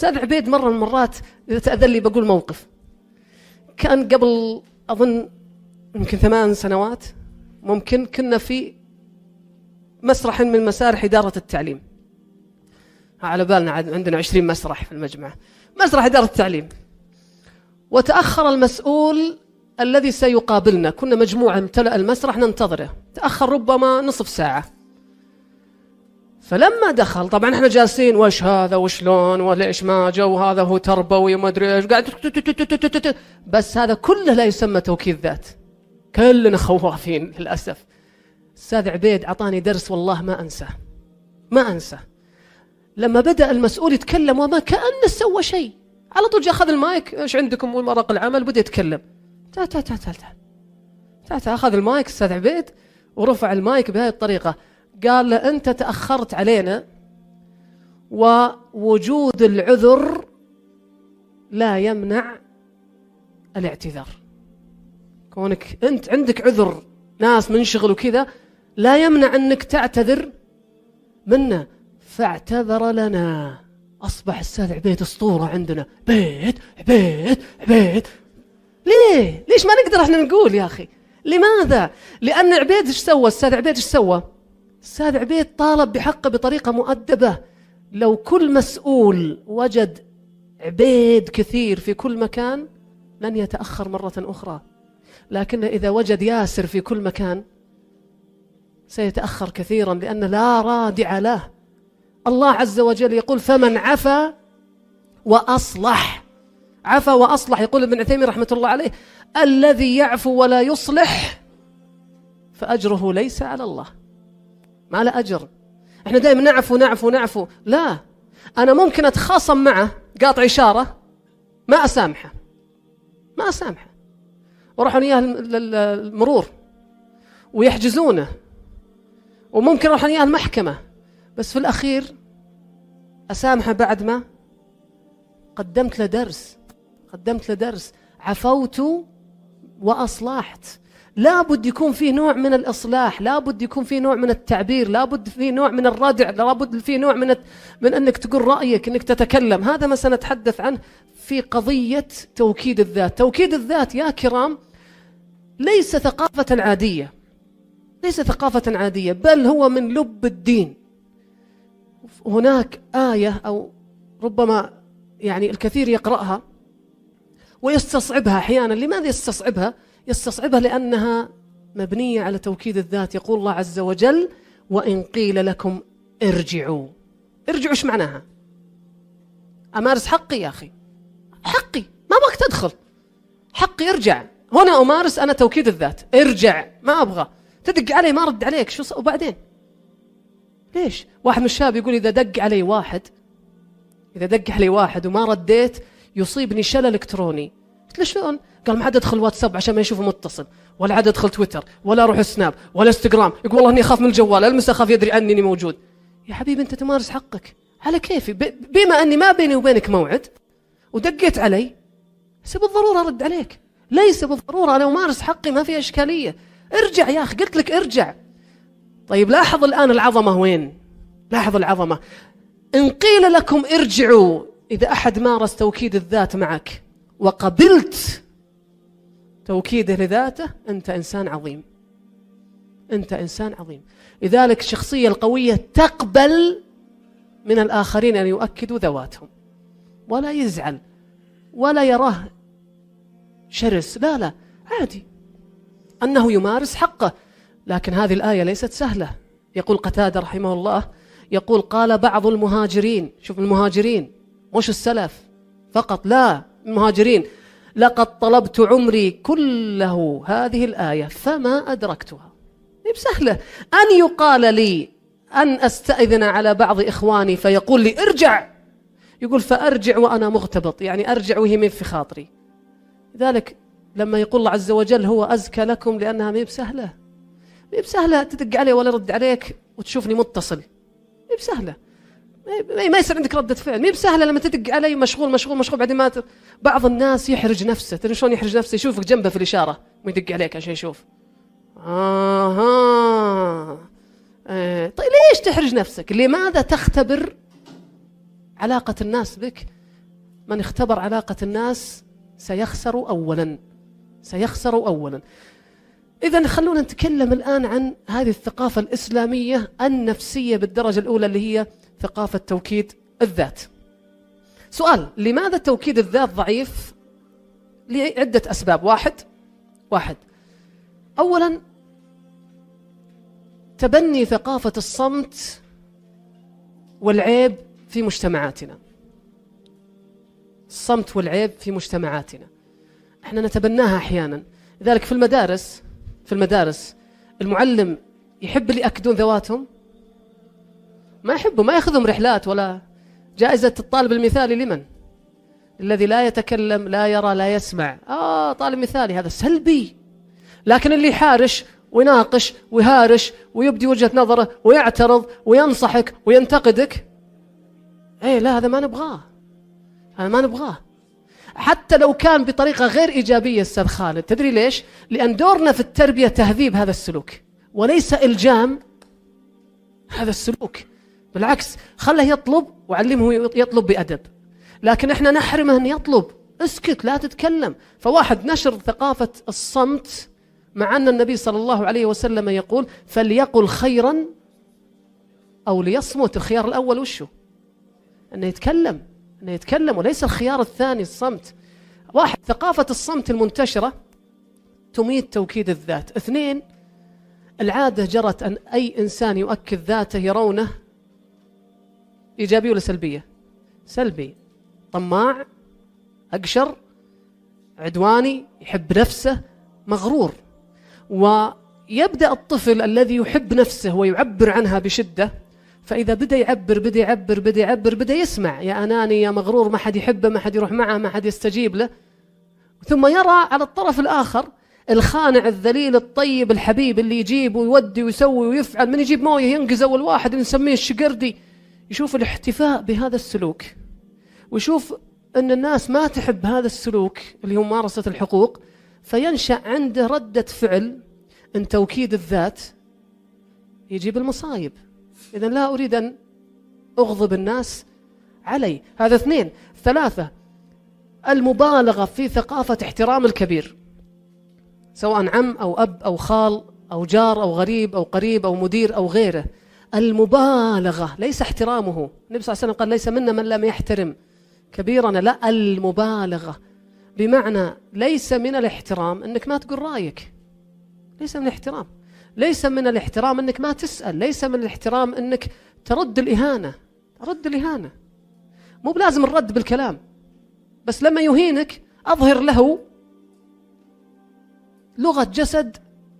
أستاذ عبيد مرة من المرات، إذا تأذن لي بقول موقف، كان قبل أظن يمكن 8 سنوات ممكن، كنا في مسرح من مسارح إدارة التعليم، على بالنا عندنا 20 مسرح في المجمع، مسرح إدارة التعليم، وتأخر المسؤول الذي سيقابلنا، كنا مجموعة امتلأ المسرح ننتظره، تأخر ربما نصف ساعة. فلما دخل طبعا احنا جالسين وش هذا وشلون وليش ما جاء وهذا هو تربوي وما ادري ايش، قاعد بس هذا كله لا يسمى توكيد ذات، كلنا خوافين للأسف. أستاذ عبيد أعطاني درس والله ما أنسى. لما بدأ المسؤول يتكلم وما كأنه سوى شيء، على طول جاء أخذ المايك، إيش عندكم ورق العمل، بدأ يتكلم، تعال أخذ المايك أستاذ عبيد ورفع المايك بهذه الطريقة، قال له أنت تأخرت علينا، ووجود العذر لا يمنع الاعتذار. كونك أنت عندك عذر، ناس منشغل وكذا، لا يمنع أنك تعتذر منا. فاعتذر لنا، أصبح الأستاذ عبيد أسطورة عندنا، عبيد. ليش ما نقدر احنا نقول يا أخي؟ لماذا؟ لأن عبيد ايش سوى؟ الأستاذ عبيد ايش سوى؟ الأستاذ عبيد طالب بحقه بطريقة مؤدبة. لو كل مسؤول وجد عبيد كثير في كل مكان لن يتأخر مرة أخرى، لكن إذا وجد ياسر في كل مكان سيتأخر كثيرا، لأن لا رادع له. الله عز وجل يقول فمن عفا وأصلح، عفا وأصلح، يقول ابن عثيمين رحمة الله عليه الذي يعفو ولا يصلح فأجره ليس على الله، ما له أجر. احنا دائما نعفو، لا، أنا ممكن أتخاصم معه قاطع إشارة، ما أسامحه وروحوا إياه المرور ويحجزونه، وممكن روحوا إياه المحكمة، بس في الأخير أسامحه بعد ما قدمت له درس، عفوت وأصلحت. لابد يكون فيه نوع من الإصلاح، لابد يكون فيه نوع من التعبير، لابد فيه نوع من الردع، لابد فيه نوع من أنك تقول رأيك، أنك تتكلم. هذا ما سنتحدث عنه في قضية توكيد الذات. توكيد الذات يا كرام ليس ثقافة عادية، بل هو من لب الدين. هناك آية أو ربما يعني الكثير يقرأها ويستصعبها أحيانا. لماذا يستصعبها؟ لأنها مبنية على توكيد الذات. يقول الله عز وجل وإن قيل لكم ارجعوا إيش معناها؟ أمارس حقي يا أخي، حقي ما أبغاك تدخل، حقي ارجع. هنا أمارس أنا توكيد الذات، ارجع، ما أبغى تدق علي ما رد عليك، وبعدين ليش؟ واحد من الشباب يقول إذا دق علي واحد وما رديت يصيبني شلل إلكتروني. قلت له شلون؟ قال ما عاد أدخل واتساب عشان ما يشوفه متصل، ولا عاد أدخل تويتر، ولا أروح سناب، ولا انستغرام. يقول والله إني أخاف من الجوال، ألمس أخاف يدري عني إني موجود. يا حبيبي أنت تمارس حقك على كيفي، بما أني ما بيني وبينك موعد ودقيت علي ليس بالضرورة أرد عليك، ليس بالضرورة. أنا أمارس حقي، ما في إشكالية. ارجع يا أخي، قلت لك ارجع. طيب لاحظ الآن العظمة وين؟ لاحظ العظمة. إن قيل لكم ارجعوا، إذا أحد مارس توكيد الذات معك وقبلت توكيده لذاته أنت إنسان عظيم. لذلك الشخصية القوية تقبل من الآخرين أن يؤكدوا ذواتهم، ولا يزعل ولا يراه شرس، لا عادي أنه يمارس حقه. لكن هذه الآية ليست سهلة. يقول قتادة رحمه الله، يقول قال بعض المهاجرين، شوف المهاجرين مش السلف فقط، لا المهاجرين، لقد طلبت عمري كله هذه الآية فما أدركتها. بسهلة أن يقال لي أن أستأذن على بعض إخواني فيقول لي ارجع، يقول فأرجع وأنا مغتبط، يعني أرجع وهي من في خاطري. لذلك لما يقول الله عز وجل هو أزكى لكم، لأنها مي بسهلة تدق علي ولا رد عليك وتشوفني متصل، مي بسهلة، ما يصير عندك ردة فعل، مي بسهلة لما تدق علي مشغول بعدين ما بعض الناس يحرج نفسه. تدري شلون يحرج نفسه؟ يشوفك جنبه في الإشارة ويدق عليك عشان يشوف. طيب ليش تحرج نفسك؟ لماذا تختبر علاقة الناس بك؟ من اختبر علاقة الناس سيخسر أولا، سيخسر أولا. إذن خلونا نتكلم الآن عن هذه الثقافة الإسلامية النفسية بالدرجة الأولى اللي هي ثقافة توكيد الذات. سؤال: لماذا توكيد الذات ضعيف؟ لعدة أسباب. واحد، أولا تبني ثقافة الصمت والعيب في مجتمعاتنا. الصمت والعيب في مجتمعاتنا احنا نتبناها أحيانا. لذلك في المدارس المعلم يحب اللي يأكدون ذواتهم؟ ما يحبوا، ما يأخذهم رحلات. ولا جائزة الطالب المثالي لمن؟ الذي لا يتكلم لا يرى لا يسمع. طالب مثالي هذا سلبي. لكن اللي يحارش ويناقش ويهارش ويبدي وجهة نظره ويعترض وينصحك وينتقدك، لا هذا ما نبغاه، هذا ما نبغاه، حتى لو كان بطريقة غير إيجابية. أستاذ خالد، تدري ليش؟ لأن دورنا في التربية تهذيب هذا السلوك وليس إلجام هذا السلوك. بالعكس، خله يطلب وعلمه يطلب بأدب. لكن احنا نحرمه أن يطلب، اسكت لا تتكلم. فواحد، نشر ثقافة الصمت، مع أن النبي صلى الله عليه وسلم يقول فليقل خيرا أو ليصمت. الخيار الأول وشه؟ أنه يتكلم وليس الخيار الثاني الصمت. واحد، ثقافة الصمت المنتشرة تميت توكيد الذات. اثنين، العادة جرت أن أي إنسان يؤكد ذاته يرونه إيجابي ولا سلبية؟ سلبي. طماع، أقشر، عدواني، يحب نفسه، مغرور. ويبدأ الطفل الذي يحب نفسه ويعبر عنها بشدة، فإذا بدأ يعبر بدأ يسمع يا أناني يا مغرور، ما حد يحبه، ما حد يروح معه، ما حد يستجيب له. ثم يرى على الطرف الآخر الخانع الذليل الطيب الحبيب اللي يجيب ويودي ويسوي ويفعل، من يجيب مويه ينقز أول واحد نسميه الشقردي. يشوف الاحتفاء بهذا السلوك ويشوف أن الناس ما تحب هذا السلوك اللي هو ممارسة الحقوق، فينشأ عنده ردة فعل أن توكيد الذات يجيب المصايب. إذن لا أريد أن أغضب الناس علي. هذا اثنين. ثلاثة، المبالغة في ثقافة احترام الكبير، سواء عم أو أب أو خال أو جار أو غريب أو قريب أو مدير أو غيره. المبالغة ليس احترامه. النبي صلى الله عليه وسلم قال ليس منا من لم يحترم كبيرنا. لا، المبالغة بمعنى ليس من الاحترام أنك ما تقول رأيك، ليس من الاحترام. ليس من الاحترام أنك ما تسأل، ليس من الاحترام أنك ترد الإهانة. رد الإهانة مو بلازم الرد بالكلام، بس لما يهينك أظهر له لغة جسد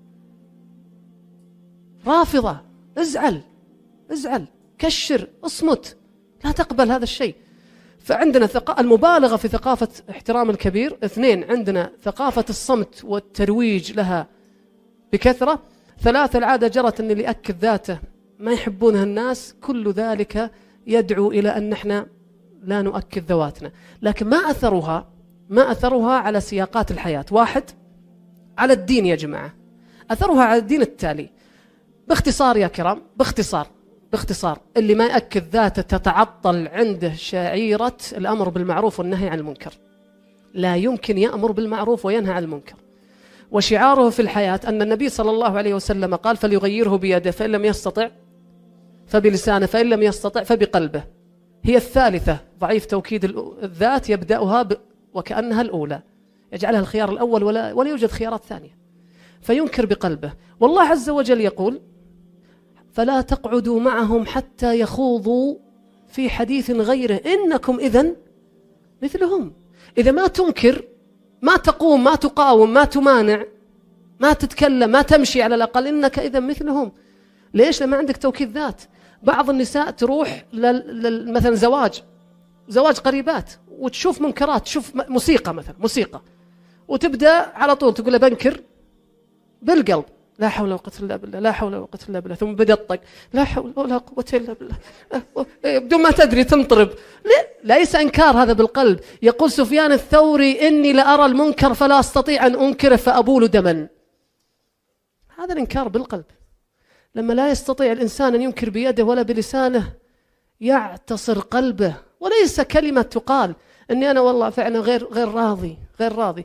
رافضة. ازعل، كشر، اصمت، لا تقبل هذا الشيء. فعندنا المبالغة في ثقافة احترام الكبير. اثنين، عندنا ثقافة الصمت والترويج لها بكثرة. ثلاثة، العادة جرت أن اللي يأكد ذاته ما يحبونها الناس. كل ذلك يدعو إلى أن نحن لا نؤكد ذواتنا. لكن ما أثرها على سياقات الحياة. واحد، على الدين يا جماعة. أثرها على الدين التالي باختصار يا كرام، باختصار اللي ما يأكد ذاته تتعطل عنده شعيرة الأمر بالمعروف والنهي عن المنكر. لا يمكن يأمر بالمعروف وينهى عن المنكر. وشعاره في الحياة أن النبي صلى الله عليه وسلم قال فليغيره بيده، فإن لم يستطع فبلسانه، فإن لم يستطع فبقلبه. هي الثالثة، ضعيف توكيد الذات، يبدأها وكأنها الأولى، يجعلها الخيار الأول ولا يوجد خيارات ثانية، فينكر بقلبه. والله عز وجل يقول فلا تقعدوا معهم حتى يخوضوا في حديث غيره إنكم إذن مثلهم. إذا ما تنكر، ما تقوم، ما تقاوم، ما تمانع، ما تتكلم، ما تمشي، على الأقل إنك إذا مثلهم. ليش؟ لما عندك توكيد ذات. بعض النساء تروح مثلا زواج قريبات وتشوف منكرات، تشوف موسيقى مثلا، موسيقى، وتبدأ على طول تقول له بنكر بالقلب، لا حول ولا قوة إلا بالله، لا حول ولا قوة إلا بالله. ثم بدأ الطق، لا حول ولا قوة إلا بالله، بدون ما تدري تنطرب. ليس إنكار هذا بالقلب. يقول سفيان الثوري إني لأرى المنكر فلا أستطيع أن أنكره فأبول دما. هذا الإنكار بالقلب. لما لا يستطيع الإنسان أن ينكر بيده ولا بلسانه، يعتصر قلبه، وليس كلمة تقال. أني أنا والله فعلا غير راضي